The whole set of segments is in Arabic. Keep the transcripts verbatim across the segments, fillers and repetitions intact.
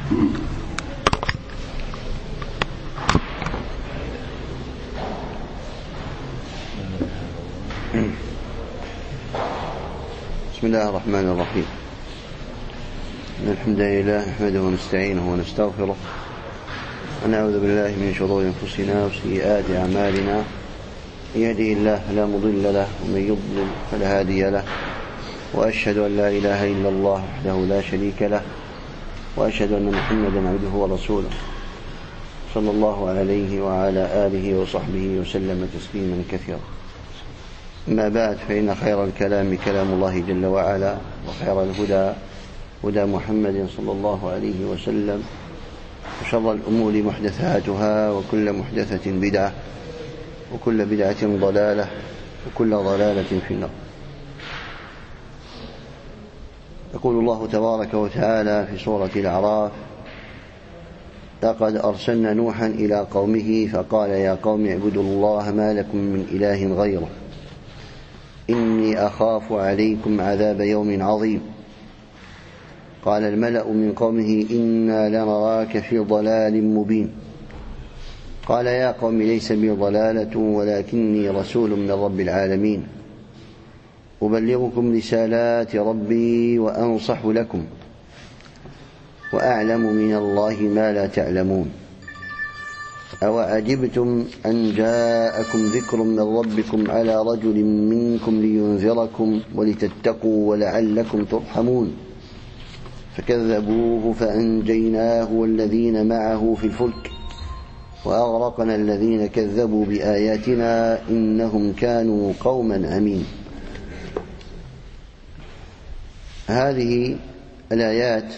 بسم الله الرحمن الرحيم. إن الحمد لله نحمده ونستعينه ونستغفره ونعوذ بالله من شرور أنفسنا وسيئات أعمالنا. من يهده الله فلا مضل له ومن يضلل فلا هادي له، وأشهد أن لا إله إلا الله وحده لا شريك له، وأشهد أن محمدا عبده ورسوله صلى الله عليه وعلى آله وصحبه وسلم تسليما كثيرا. أما بعد، فإن خير الكلام كلام الله جل وعلا، وخير الهدى هدى محمد صلى الله عليه وسلم، وشر الأمور محدثاتها، وكل محدثة بدعة، وكل بدعة ضلالة، وكل ضلالة في النار. يقول الله تبارك وتعالى في سورة الأعراف: لقد أرسلنا نوحا إلى قومه فقال يا قوم اعبدوا الله ما لكم من إله غيره إني أخاف عليكم عذاب يوم عظيم. قال الملأ من قومه إنا لنراك في ضلال مبين. قال يا قوم ليس بي ضلالة ولكني رسول من رب العالمين أبلغكم رسالات ربي وأنصح لكم وأعلم من الله ما لا تعلمون. أوعجبتم أن جاءكم ذكر من ربكم على رجل منكم لينذركم ولتتقوا ولعلكم ترحمون. فكذبوه فأنجيناه والذين معه في الفلك وأغرقنا الذين كذبوا بآياتنا إنهم كانوا قوما عمين. هذه الآيات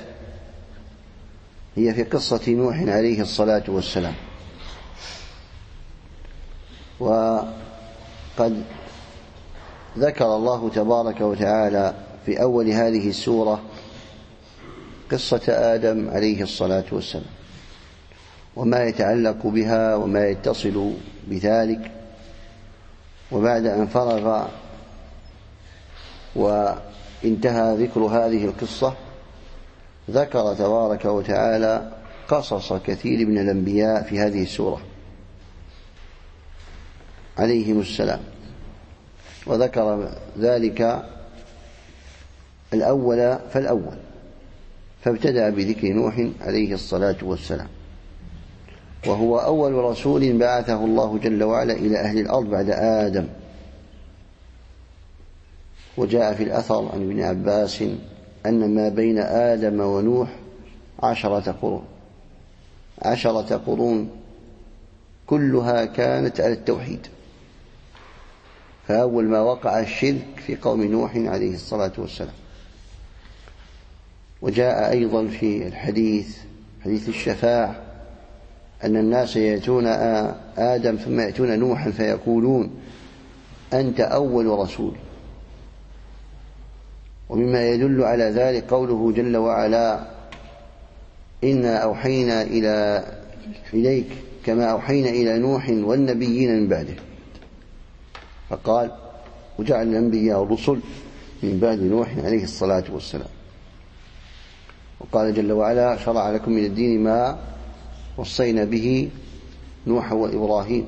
هي في قصة نوح عليه الصلاة والسلام. وقد ذكر الله تبارك وتعالى في أول هذه السورة قصة آدم عليه الصلاة والسلام وما يتعلق بها وما يتصل بذلك. وبعد أن فرغ وانتهى ذكر هذه القصة، ذكر تبارك وتعالى قصص كثير من الأنبياء في هذه السورة عليهم السلام، وذكر ذلك الأول فالأول، فابتدأ بذكر نوح عليه الصلاة والسلام، وهو أول رسول بعثه الله جل وعلا إلى أهل الأرض بعد آدم. وجاء في الأثر عن ابن عباس أن ما بين آدم ونوح عشرة قرون عشرة قرون كلها كانت على التوحيد. فأول ما وقع الشرك في قوم نوح عليه الصلاة والسلام. وجاء أيضا في الحديث حديث الشفاعة أن الناس يأتون آدم ثم يأتون نوحا فيقولون أنت أول رسول. ومما يدل على ذلك قوله جل وعلا إنا أوحينا إلى إليك كما أوحينا إلى نوح والنبيين من بعده. فقال وجعل الأنبياء والرسل من بعد نوح عليه الصلاة والسلام. وقال جل وعلا شرع لكم من الدين ما وصينا به نوح وإبراهيم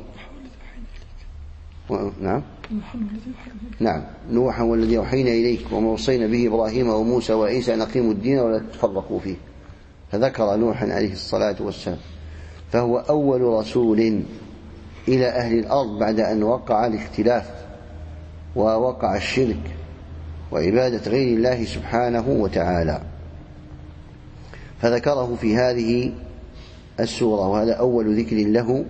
و... نعم نعم نوح والذي أوحينا إليك وما وصينا به إبراهيم وموسى وعيسى أن أقيموا الدين ولا تفرقوا فيه. فذكر نوحا عليه الصلاة والسلام، فهو أول رسول إلى أهل الأرض بعد أن وقع الاختلاف ووقع الشرك وعبادة غير الله سبحانه وتعالى. فذكره في هذه السورة، وهذا أول ذكر له.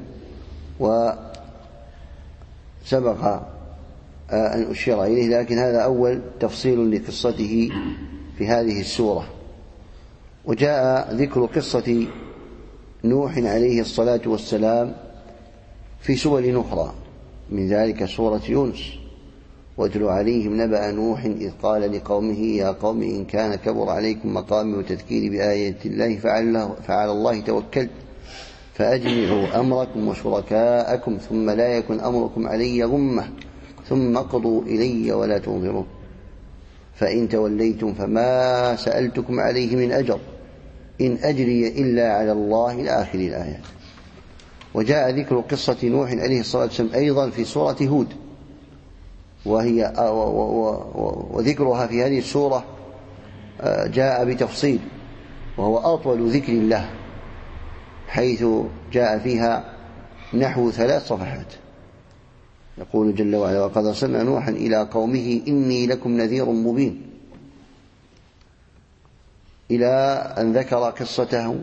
وسبق أن أشير إليه، لكن هذا أول تفصيل لقصته في هذه السورة. وجاء ذكر قصة نوح عليه الصلاة والسلام في سور أخرى، من ذلك سورة يونس: واتل عليهم نبأ نوح إذ قال لقومه يا قوم إن كان كبر عليكم مقامي وتذكيري بآيات الله فعلى الله توكلت فأجمعوا أمركم وشركاءكم ثم لا يكن أمركم علي غمة ثم اقضوا إلي ولا تنظرون فإن توليتم فما سألتكم عليه من أجر إن أجري إلا على الله إلى آخر الآيات. وجاء ذكر قصة نوح عليه الصلاة والسلام أيضا في سورة هود، وهي وذكرها في هذه السورة جاء بتفصيل، وهو أطول ذكر الله، حيث جاء فيها نحو ثلاث صفحات. يقول جل وعلا: وقد أرسلنا نوحا إلى قومه إني لكم نذير مبين، إلى أن ذكر قصته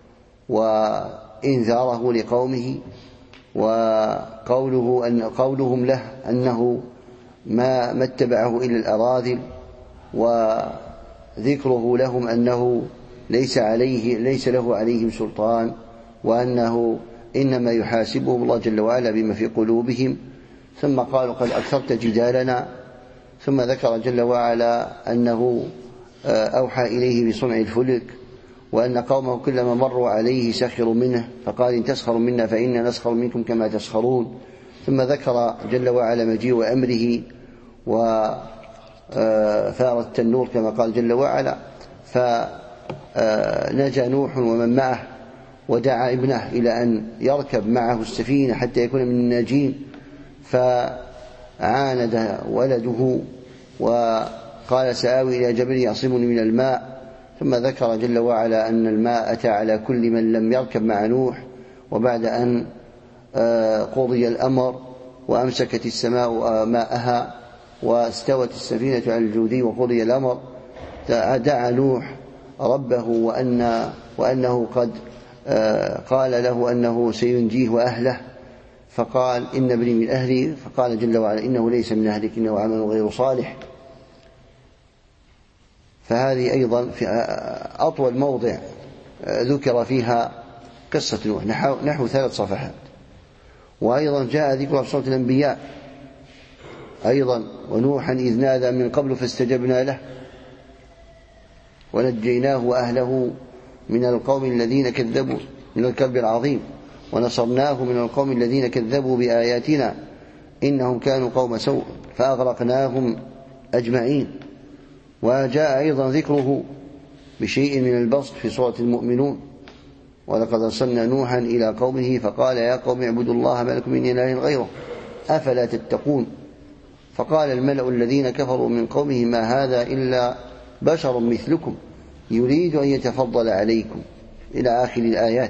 وإنذاره لقومه، وقوله أن قولهم له أنه ما ما اتبعه إلا الأراذل، وذكره لهم أنه ليس عليه ليس له عليهم سلطان، وأنه إنما يحاسبهم الله جل وعلا بما في قلوبهم. ثم قالوا: قد أكثرت جدالنا. ثم ذكر جل وعلا أنه أوحى إليه بصنع الفلك، وأن قومه كلما مروا عليه سخروا منه، فقال: إن تسخروا منا فإنا نسخر منكم كما تسخرون. ثم ذكر جل وعلا مجيء أمره وثار التنور كما قال جل وعلا، فنجا نوح ومن معه، ودعا ابنه إلى أن يركب معه السفينة حتى يكون من الناجين، فعاند ولده وقال: سآوي إلى جبل يعصمني من الماء. ثم ذكر جل وعلا أن الماء أتى على كل من لم يركب مع نوح، وبعد أن قضي الأمر وأمسكت السماء ماءها واستوت السفينة على الجودي وقضي الأمر، دعا نوح ربه وأن وأنه قد قال له أنه سينجيه وأهله، فقال: إن ابني من أهلي، فقال جل وعلا: إنه ليس من أهلك إنه عمل غير صالح. فهذه أيضا في أطول موضع ذكر فيها قصة نوح، نحو, نحو ثلاث صفحات. وأيضا جاء ذكر سورة الأنبياء أيضا: ونوحا إذ نادى من قبل فاستجبنا له ونجيناه وأهله من القوم الذين كذبوا من الكرب العظيم ونصرناه من القوم الذين كذبوا بآياتنا إنهم كانوا قوم سوء فأغرقناهم أجمعين. وجاء أيضا ذكره بشيء من البسط في سورة المؤمنون: ولقد أرسلنا نوحا إلى قومه فقال: يا قوم اعبدوا الله ما لكم من إله غيره أفلا تتقون. فقال الملأ الذين كفروا من قومه: ما هذا إلا بشر مثلكم يريد أن يتفضل عليكم، إلى آخر الآيات،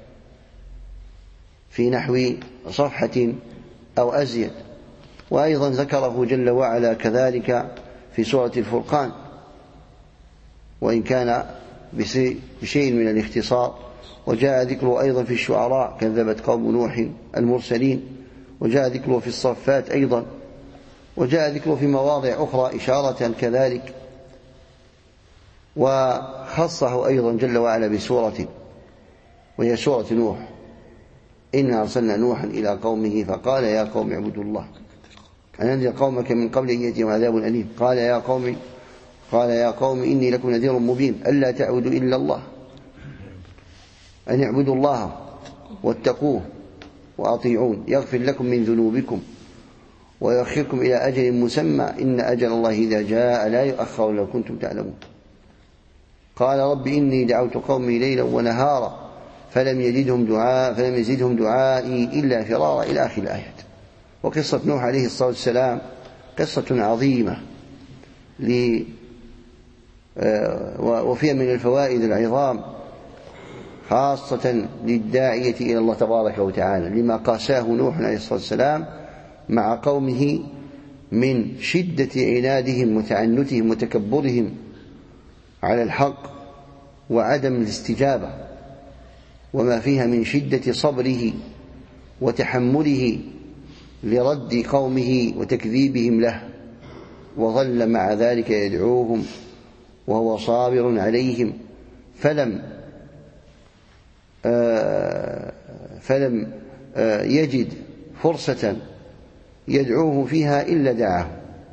في نحو صفحة أو أزيد. وأيضا ذكره جل وعلا كذلك في سورة الفرقان، وإن كان بشيء من الاختصار. وجاء ذكره أيضا في الشعراء: كذبت قوم نوح المرسلين. وجاء ذكره في الصفات أيضا. وجاء ذكره في مواضع أخرى إشارة كذلك. وخصه أيضا جل وعلا بسورة، وهي سورة نوح: إنا أرسلنا نوحا إلى قومه فقال: يا قوم اعبدوا الله أن أنذر قومك من قبل أن يأتيهم عذاب أليم. قال يا قوم قال يا قوم إني لكم نذير مبين ألا تعبدوا إلا الله، أن اعبدوا الله واتقوه وأطيعون يغفر لكم من ذنوبكم ويؤخركم إلى أجل مسمى إن أجل الله إذا جاء لا يؤخر لو كنتم تعلمون. قال رب إني دعوت قومي ليلا ونهارا فلم يزدهم دعاء فلم يزدهم دعائي إلا فرارا، إلى آخر الآيات. وقصة نوح عليه الصلاة والسلام قصة عظيمة وفيها من الفوائد العظام، خاصة للداعية إلى الله تبارك وتعالى، لما قاساه نوح عليه الصلاة والسلام مع قومه من شدة عنادهم وتعنتهم وتكبرهم على الحق وعدم الاستجابة، وما فيها من شدة صبره وتحمله لرد قومه وتكذيبهم له، وظل مع ذلك يدعوهم وهو صابر عليهم، فلم آه فلم آه يجد فرصة يدعوهم فيها إلا دعاهم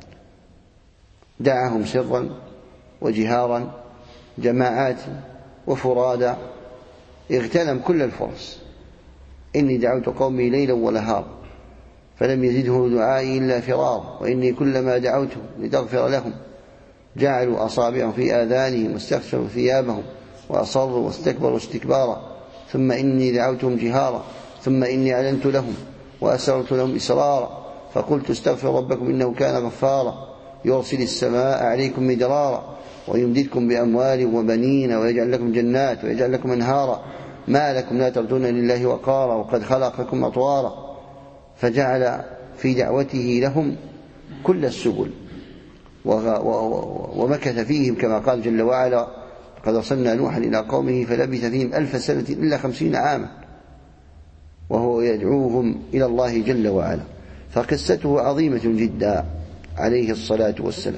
دعاهم سرا وجهارا، جماعات وفرادا، اغتنم كل الفرص. إني دعوت قومي ليلا ونهارا فلم يزده دعائي إلا فرارا، وإني كلما دعوتهم لتغفر لهم جعلوا أصابعهم في آذانهم واستغشوا ثيابهم وأصروا واستكبروا استكبارا ثم إني دعوتهم جهارا ثم إني أعلنت لهم وأسررت لهم إسرارا فقلت استغفروا ربكم إنه كان غفارا يرسل السماء عليكم مدرارا ويمددكم بأموال وبنين ويجعل لكم جنات ويجعل لكم أنهارا ما لكم لا ترجون لله وقارا وقد خلقكم أطوارا. فجعل في دعوته لهم كل السبل ومكث فيهم كما قال جل وعلا قد أرسلنا نوحا إلى قومه فلبث فيهم ألف سنة إلا خمسين عاما وهو يدعوهم إلى الله جل وعلا. فقصته عظيمة جدا عليه الصلاة والسلام.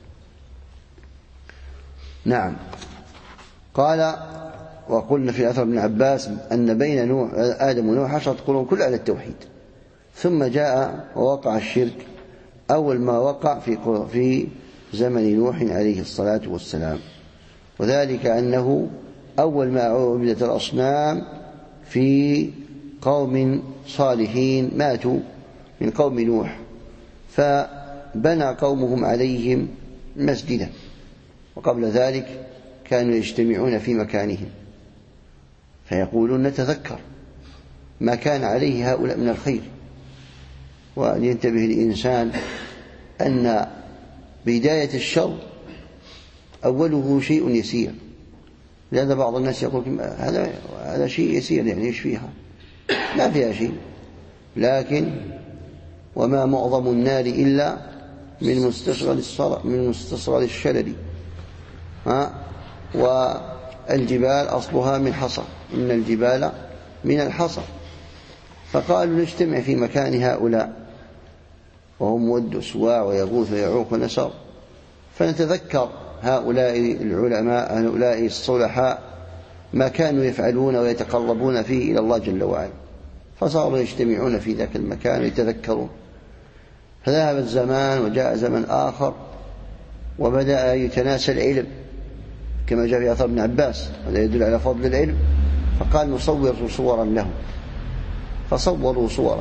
نعم. قال وقلنا في أثر ابن عباس أن بين نوح آدم ونوح عشرة قرون كل على التوحيد ثم جاء ووقع الشرك أول ما وقع في في زمن نوح عليه الصلاة والسلام وذلك أنه أول ما عبدت الأصنام في قوم صالحين ماتوا من قوم نوح فبنى قومهم عليهم مسجدا وقبل ذلك كانوا يجتمعون في مكانهم فيقولون نتذكر ما كان عليه هؤلاء من الخير. ولينتبه الإنسان أن بداية الشر أوله شيء يسير لأن بعض الناس يقول هذا هذا شيء يسير يعني إيش فيها ما فيها شيء لكن وما معظم النار إلا من مستصغر من مستصغر الشلل ها والجبال أصلها من حصى إن الجبال من الحصى. فقالوا نجتمع في مكان هؤلاء وهم ود وسواع ويغوث ويعوق ونسر فنتذكر هؤلاء العلماء هؤلاء الصلحاء ما كانوا يفعلون ويتقربون فيه إلى الله جل وعلا فصاروا يجتمعون في ذاك المكان ويتذكرون. فذهب الزمان وجاء زمن آخر وبدأ يتناسى العلم كما جاء في أثر ابن عباس هذا يدل على فضل العلم فقال نصور صورا لهم فصوروا صورا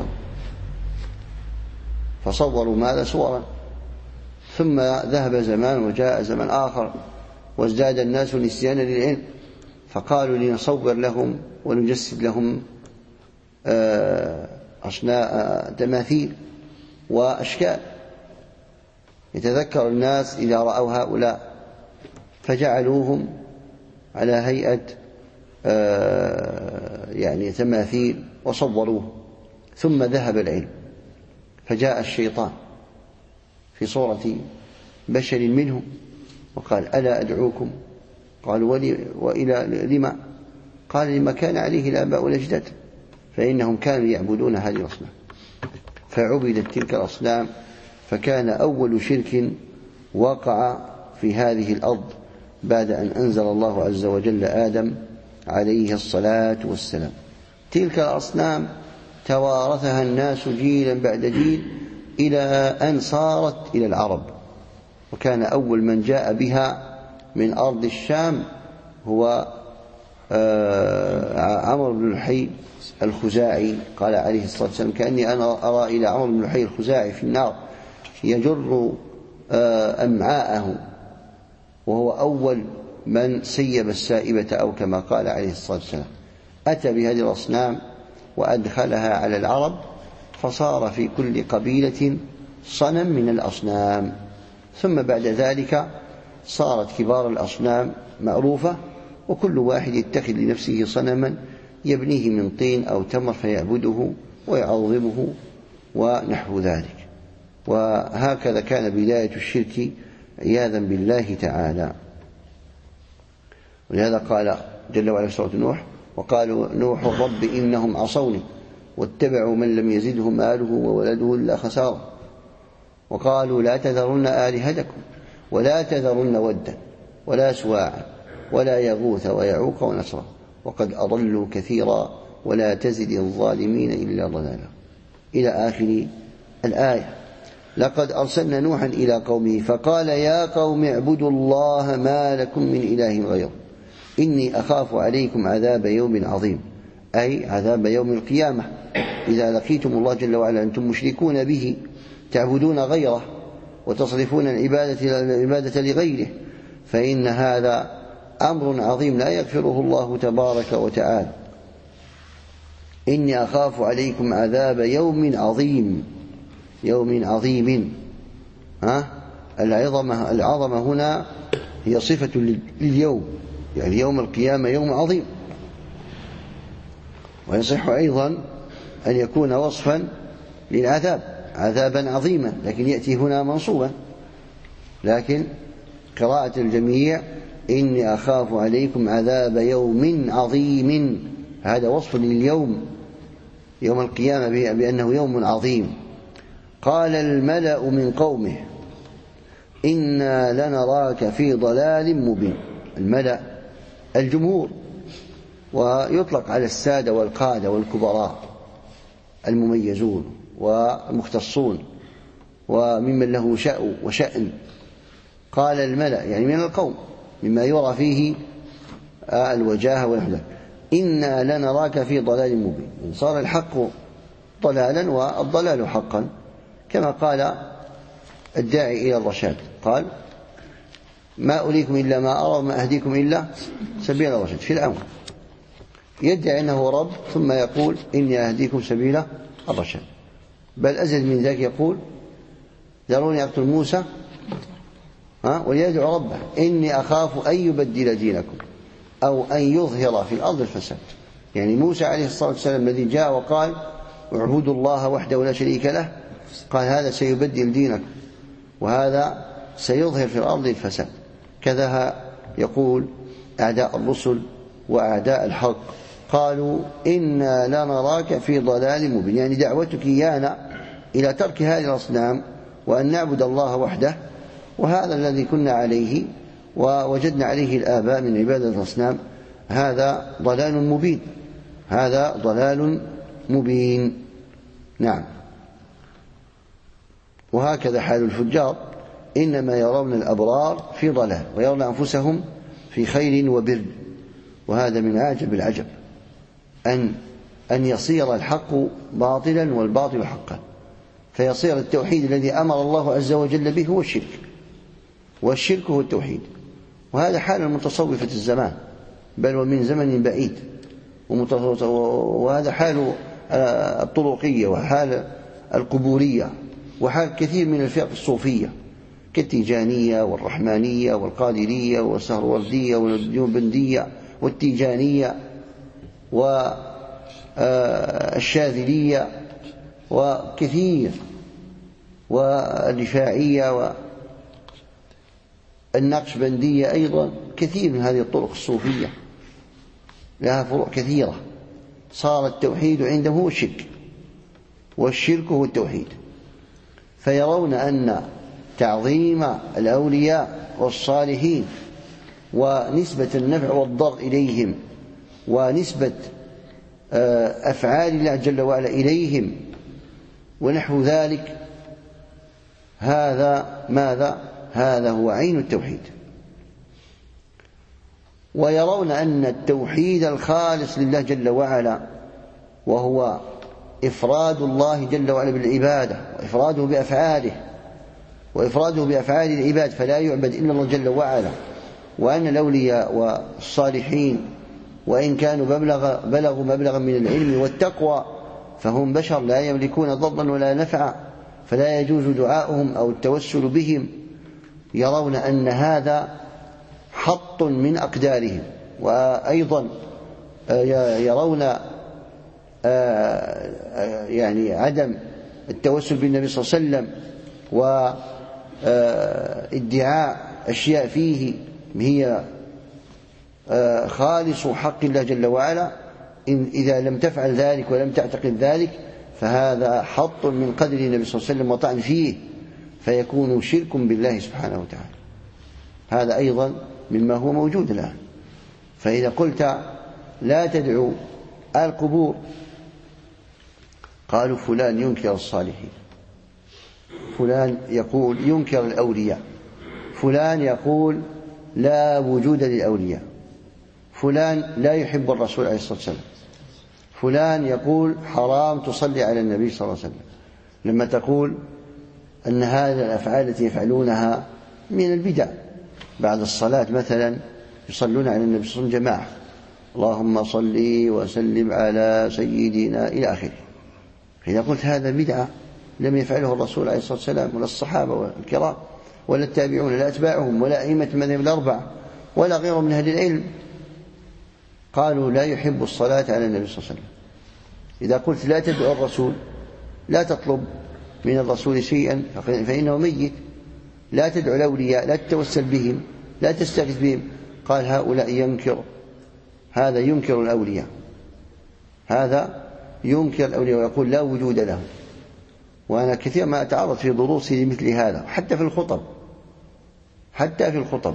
فصوروا ماذا صورا ثم ذهب زمان وجاء زمن آخر وازداد الناس نسيانا للعلم فقالوا لنصور لهم ونجسد لهم أصناء تماثيل وأشكال يتذكر الناس إذا رأوا هؤلاء فجعلوهم على هيئة يعني تماثيل وصوروه. ثم ذهب العلم فجاء الشيطان في صورة بشر منهم وقال ألا أدعوكم قالوا ولي وإلى لما قال لما كان عليه الآباء والأجداد فإنهم كانوا يعبدون هذه الأصنام فعبدت تلك الأصنام فكان أول شرك وقع في هذه الأرض بعد أن أنزل الله عز وجل آدم عليه الصلاة والسلام. تلك الأصنام توارثها الناس جيلا بعد جيل إلى أن صارت إلى العرب وكان أول من جاء بها من أرض الشام هو عمرو بن لحي الخزاعي قال عليه الصلاة والسلام كأني أنا أرى إلى عمرو بن لحي الخزاعي في النار يجر أمعاءه وهو أول من سيب السائبة أو كما قال عليه الصلاة والسلام. أتى بهذه الأصنام وأدخلها على العرب فصار في كل قبيلة صنم من الأصنام ثم بعد ذلك صارت كبار الأصنام معروفة وكل واحد يتخذ لنفسه صنما يبنيه من طين أو تمر فيعبده ويعظمه ونحو ذلك. وهكذا كان بداية الشرك عياذا بالله تعالى. ولهذا قال جل وعلا في سورة نوح وقالوا نوح رب إنهم عصوني واتبعوا من لم يزده ماله وولده إلا خسارة وقالوا لا تذرن آلهتكم ولا تذرن ودا ولا سواعا ولا يغوث ويعوق ونسرا وقد أضلوا كثيرا ولا تزد الظالمين إلا ضلالا إلى آخر الآية. لقد أرسلنا نوحا إلى قومه فقال يا قوم اعبدوا الله ما لكم من إله غيره إني أخاف عليكم عذاب يوم عظيم أي عذاب يوم القيامة إذا لقيتم الله جل وعلا أنتم مشركون به تعبدون غيره وتصرفون العبادة, العبادة لغيره فإن هذا أمر عظيم لا يغفره الله تبارك وتعالى. إني أخاف عليكم عذاب يوم عظيم، يوم عظيم. ها؟ العظمة العظمة هنا هي صفة لليوم، يعني يوم القيامة يوم عظيم. ويصح أيضا أن يكون وصفا للعذاب، عذابا عظيما، لكن يأتي هنا منصوبا. لكن قراءة الجميع إني أخاف عليكم عذاب يوم عظيم، هذا وصف لليوم، يوم القيامة، بأنه يوم عظيم. قال الملأ من قومه إنا لنراك في ضلال مبين. الملأ الجمهور، ويطلق على السادة والقادة والكبراء المميزون والمختصون وممن له شأن وشأن. قال الملأ يعني من القوم، مما يرى فيه الوجاهة والحدة، إنا لنراك في ضلال مبين. صار الحق ضلالا والضلال حقا، كما قال الداعي إلى الرشاد، قال ما أريكم إلا ما أرى وما أهديكم إلا سبيل الرشاد. في الأول يدعي أنه رب، ثم يقول إني أهديكم سبيل الرشاد. بل أزل من ذلك يقول ذروني أقتل موسى وليدعو ربه إني أخاف أن يبدل دينكم أو أن يظهر في الأرض الفساد. يعني موسى عليه الصلاة والسلام الذي جاء وقال اعبدوا الله وحده لا شريك له، قال هذا سيبدل دينكم وهذا سيظهر في الأرض الفساد. كذا يقول أعداء الرسل وأعداء الحق، قالوا إنا لنراك في ضلال مبين، يعني دعوتك إيانا إلى ترك هذه الأصنام وأن نعبد الله وحده، وهذا الذي كنا عليه ووجدنا عليه الآباء من عبادة الأصنام، هذا ضلال مبين، هذا ضلال مبين. نعم. وهكذا حال الفجار، إنما يرون الأبرار في ضلال ويرون أنفسهم في خير وبر. وهذا من عجب العجب أن أن يصير الحق باطلا والباطل حقا، فيصير التوحيد الذي أمر الله عز وجل به هو الشرك، والشرك هو التوحيد. وهذا حال المتصوفة الزمان، بل ومن زمن بعيد، وهذا حال الطرقية وحال القبورية وحال كثير من الفرق الصوفية كالتيجانية والرحمانية والقادرية والسهروردية والديوبندية والتيجانية والشاذلية وكثير، والرفاعية والنقشبندية أيضا، كثير من هذه الطرق الصوفية لها فروع كثيرة. صار التوحيد عندهم هو الشرك، والشرك هو التوحيد. فيرون أن تعظيم الأولياء والصالحين ونسبة النفع والضر إليهم ونسبة أفعال الله جل وعلا إليهم ونحو ذلك، هذا ماذا؟ هذا هو عين التوحيد. ويرون أن التوحيد الخالص لله جل وعلا، وهو إفراد الله جل وعلا بالعبادة وإفراده بأفعاله وإفراده بأفعال العباد، فلا يعبد إلا الله جل وعلا. وأن الأولياء والصالحين وإن كانوا بلغ بلغوا مبلغا من العلم والتقوى فهم بشر لا يملكون ضرا ولا نفعا، فلا يجوز دعاؤهم أو التوسل بهم. يرون أن هذا حط من أقدارهم. وأيضا يرون يعني عدم التوسل بالنبي صلى الله عليه وسلم وادعاء أشياء فيه هي خالص حق الله جل وعلا، إن إذا لم تفعل ذلك ولم تعتقد ذلك فهذا حط من قدر النبي صلى الله عليه وسلم وطعن فيه، فيكون شرك بالله سبحانه وتعالى. هذا أيضا مما هو موجود الآن. فإذا قلت لا تدعو القبور، قالوا فلان ينكر الصالحين، فلان يقول ينكر الأولياء، فلان يقول لا وجود للأولياء، فلان لا يحب الرسول عليه الصلاة والسلام، فلان يقول حرام تصلي على النبي صلى الله عليه وسلم. لما تقول أن هذه الأفعال التي يفعلونها من البدع، بعد الصلاة مثلا يصلون على النبي صلى الله عليه وسلم جماعة، اللهم صل وسلم على سيدنا إلى آخره. إذا قلت هذا بدعة لم يفعله الرسول عليه الصلاة والسلام ولا الصحابة الكرام ولا التابعون ولا أتباعهم ولا أئمة المذاهب الأربعة ولا غيرهم من أهل العلم، قالوا لا يحب الصلاة على النبي صلى الله عليه وسلم. إذا قلت لا تدعو الرسول، لا تطلب من الرسول شيئا فإنه ميت، لا تدعو الأولياء، لا تتوسل بهم، لا تستغيث بهم، قال هؤلاء ينكر، هذا ينكر الأولياء، هذا ينكر الأولياء ويقول لا وجود له. وأنا كثير ما أتعرض في دروسي لمثل هذا، حتى في الخطب، حتى في الخطب.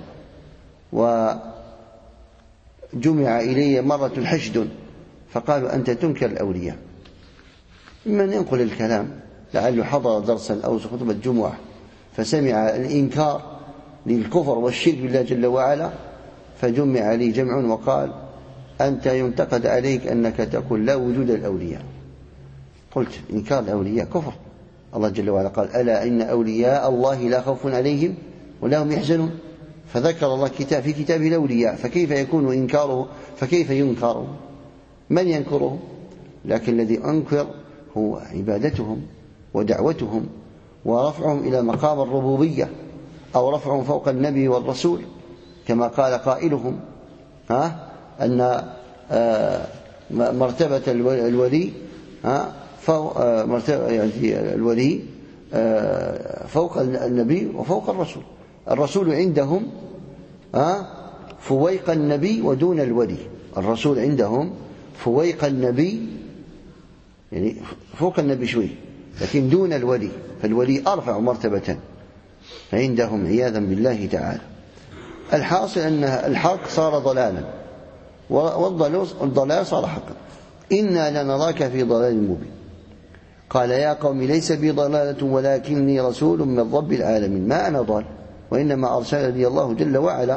وجمع إلي مرة حشد فقالوا أنت تنكر الأولياء، من ينقل الكلام لعله حضر درسا أو خطبة جمعة فسمع الإنكار للكفر والشرك بالله جل وعلا، فجمع لي جمع وقال أنت ينتقد عليك أنك تقول لا وجود الأولياء. قلت إنكار الأولياء كفر، الله جل وعلا قال ألا إن أولياء الله لا خوف عليهم ولا هم يحزنون، فذكر الله كتاب في كتابه الأولياء، فكيف يكون إنكاره، فكيف ينكر؟ من ينكره؟ لكن الذي أنكر هو عبادتهم ودعوتهم ورفعهم إلى مقام الربوبية أو رفعهم فوق النبي والرسول، كما قال قائلهم ها أن مرتبة الولي ها مرتبة يعني الولي فوق النبي وفوق الرسول. الرسول عندهم ها فويق النبي ودون الولي، الرسول عندهم فويق النبي يعني فوق النبي شوي لكن دون الولي، فالولي أرفع مرتبة فعندهم عياذا بالله تعالى. الحاصل أن الحق صار ضلالا والضلال صار حقا. إنا لنراك في ضلال مبين. قال يا قوم ليس بي ضلالة ولكني رسول من رب العالمين، ما أنا ضال وإنما أرسلني الله جل وعلا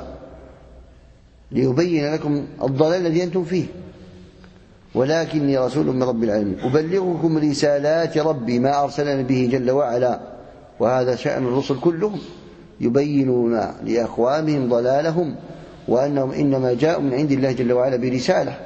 ليبين لكم الضلال الذي أنتم فيه، ولكني رسول من رب العالمين أبلغكم رسالات ربي ما أرسلني به جل وعلا. وهذا شأن الرسل كلهم، يبينون لأقوامهم ضلالهم وأنهم إنما جاءوا من عند الله جل وعلا برسالة.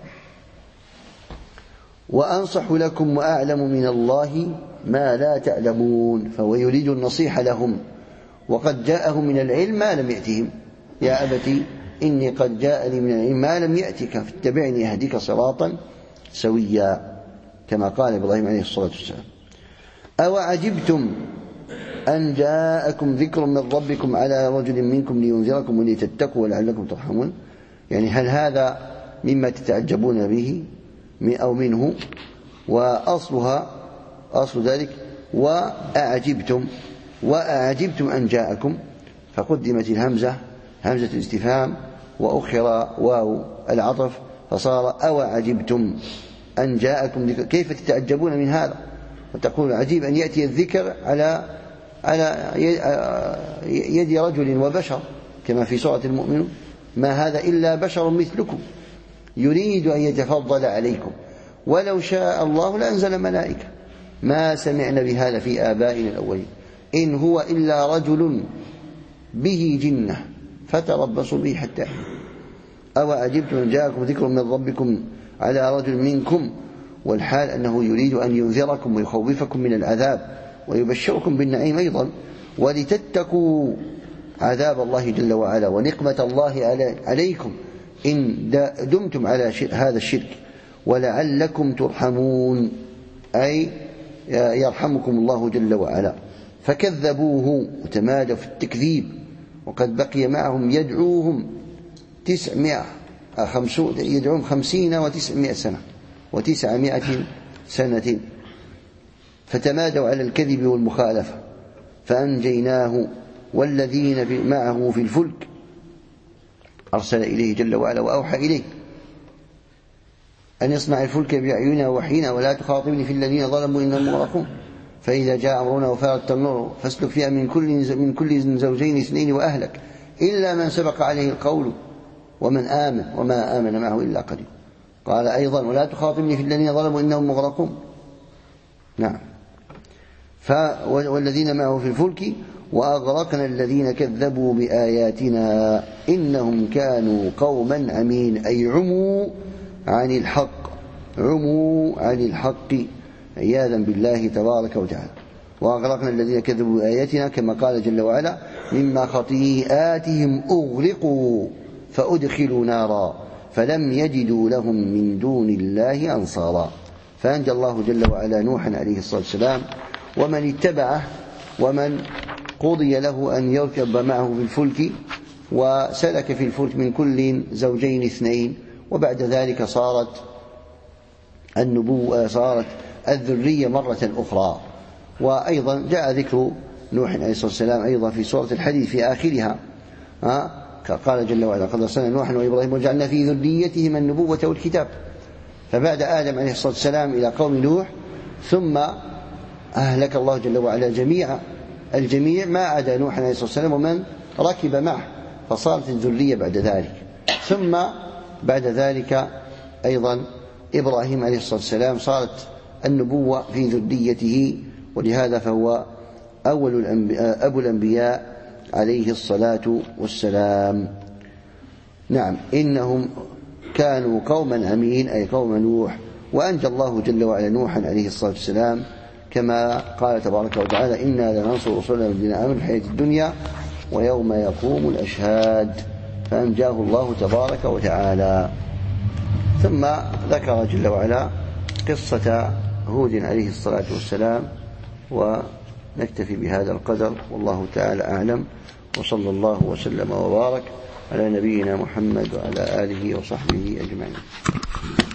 وأنصح لكم وأعلم من الله ما لا تعلمون، فهو يريد النصيحة لهم وقد جاءهم من العلم ما لم يأتهم. يا أبتي إني قد جاءني من العلم ما لم يأتك فاتبعني أهدك صراطا سويا، كما قال إبراهيم عليه الصلاة والسلام. أو عجبتم أن جاءكم ذكر من ربكم على رجل منكم لينذركم ولتتقوا ولعلكم ترحمون، يعني هل هذا مما تتعجبون به أو منه؟ وأصلها أصل ذلك وأعجبتم، وأعجبتم أن جاءكم، فقدمت الهمزة همزة الاستفهام وأخر واو العطف فصار أو عجبتم أن جاءكم ذكر. كيف تتعجبون من هذا وتقول عجيب أن يأتي الذكر على على يد رجل وبشر، كما في سورة المؤمنون ما هذا إلا بشر مثلكم يريد أن يتفضل عليكم ولو شاء الله لأنزل ملائكة ما سمعنا بهذا في آبائنا الأولين إن هو إلا رجل به جنة فتربصوا به حتى حين. أو عجبتم أن جاءكم ذكر من ربكم على رجل منكم، والحال أنه يريد أن ينذركم ويخوفكم من العذاب ويبشركم بالنعيم أيضا، ولتتقوا عذاب الله جل وعلا ونقمة الله عليكم إن دمتم على هذا الشرك، ولعلكم ترحمون أي يرحمكم الله جل وعلا. فكذبوه وتمادوا في التكذيب، وقد بقي معهم يدعوهم تسعمائة يدعوهم خمسين وتسعمائة سنة وتسعمائة سنة، فتمادوا على الكذب والمخالفة فأنجيناه والذين معه في الفلك أرسل إليه جل وعلا وأوحى إليه أن يصنع الفلك بأعيننا ووحينا ولا تخاطبني في الذين ظلموا إنهم مغرقون. فإذا جاء أمرنا وفارت النور فاسلك فيها من كل من كل زوجين اثنين وأهلك إلا من سبق عليه القول ومن آمن وما آمن معه إلا قليل. قال أيضا ولا تخاطبني في الذين ظلموا إنهم مغرقون. نعم. والذين معه في الفلك وأغرقنا الذين كذبوا بآياتنا إنهم كانوا قوما عمين، أي عموا عن الحق، عموا عن الحق عياذا بالله تبارك وتعالى. وأغرقنا الذين كذبوا بآياتنا كما قال جل وعلا مما خطيئاتهم أغرقوا فأدخلوا نارا فلم يجدوا لهم من دون الله أنصارا. فأنجى الله جل وعلا نوحا عليه الصلاة والسلام ومن اتبعه ومن قضي له أن يركب معه في الفلك، وسلك في الفلك من كل زوجين اثنين. وبعد ذلك صارت النبوة صارت الذرية مرة أخرى. وأيضا جاء ذكر نوح عليه الصلاة والسلام أيضا في سورة الحديد في آخرها، قال جل وعلا قد أرسلنا نوحا وإبراهيم وجعلنا في ذريتهما النبوة والكتاب. فبعد آدم عليه الصلاة والسلام إلى قوم نوح، ثم أهلك الله جل وعلا جميع الجميع ما عدا نوح عليه الصلاة والسلام ومن ركب معه، فصارت الذرية بعد ذلك. ثم بعد ذلك أيضا إبراهيم عليه الصلاة والسلام صارت النبوة في ذريته، ولهذا فهو أول الأنبياء أبو الأنبياء عليه الصلاة والسلام. نعم، إنهم كانوا قوما عمين، أي قوم نوح. وأنجى الله جل وعلا نوحا عليه الصلاة والسلام كما قال تبارك وتعالى إنا لننصر رسلنا والذين آمنوا في الحياة الدنيا ويوم يقوم الأشهاد، فأنجاه الله تبارك وتعالى. ثم ذكر جل وعلا قصة هود عليه الصلاة والسلام. ونكتفي بهذا القدر، والله تعالى أعلم، وصلى الله وسلم وبارك على نبينا محمد وعلى آله وصحبه أجمعين.